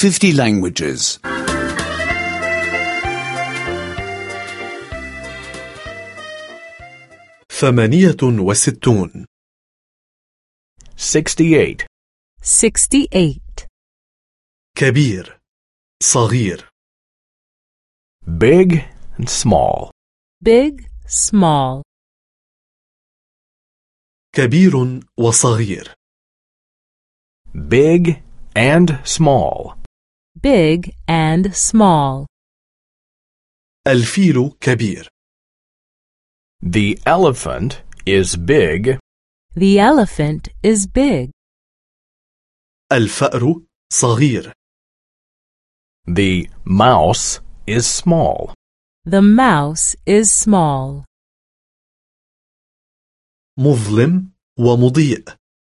50 languages. 68 68 68 كبير صغير Big and small. big, small, كبير وصغير Big and small. big and small. الفيل كبير The elephant is big. The elephant is big. الفأر صغير The mouse is small. The mouse is small. مظلم ومضيء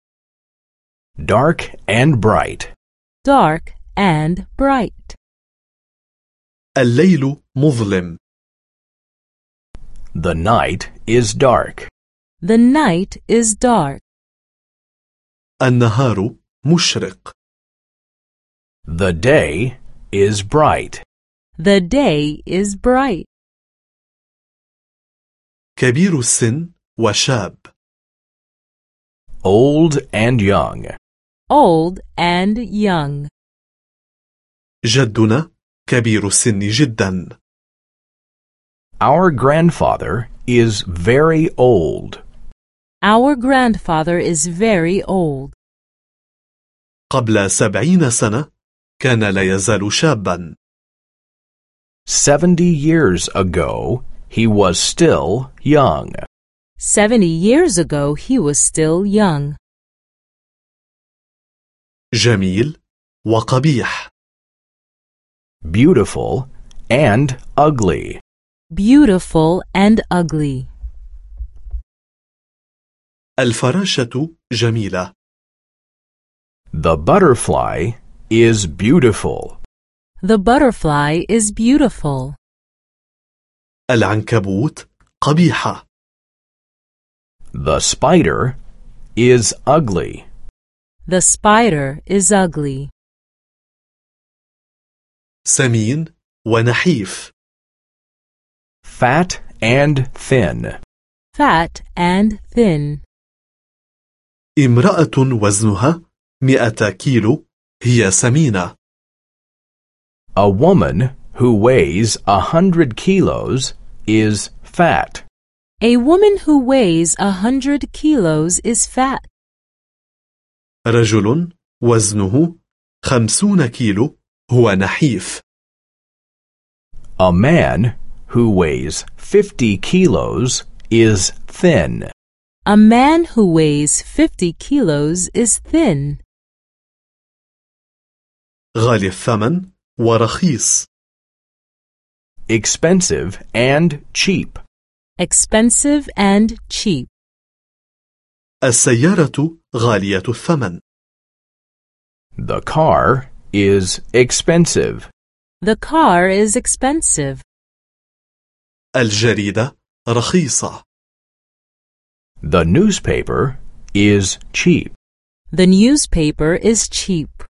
Dark and bright. Dark and bright. الليل مظلم The night is dark. The night is dark. النهار مشرق The day is bright. The day is bright. كبير السن وشاب Old and young. Old and young. جدنا كبير السن جدا Our grandfather is very old. Our grandfather is very old. قبل 70 سنة كان لا يزال شابا 70 years ago, he was still young. 70 years ago, he was still young. جميل وقبيح Beautiful and ugly. Beautiful and ugly. الفراشة جميلة The butterfly is beautiful. The butterfly is beautiful. العنكبوت قبيحة The spider is ugly. The spider is ugly. سمين ونحيف Fat and thin. Fat and thin. امرأة وزنها 100 كيلو هي سمينة A woman who weighs 100 kilos is fat. A woman who weighs 100 kilos is fat. رجل وزنه 50 كيلو هو نحيف A man who weighs 50 kilos is thin. A man who weighs 50 kilos is thin. غالي الثمن ورخيص Expensive and cheap. Expensive and cheap. السيارة غالية الثمن The car is expensive. The car is expensive. الجريدة رخيصة The newspaper is cheap. The newspaper is cheap.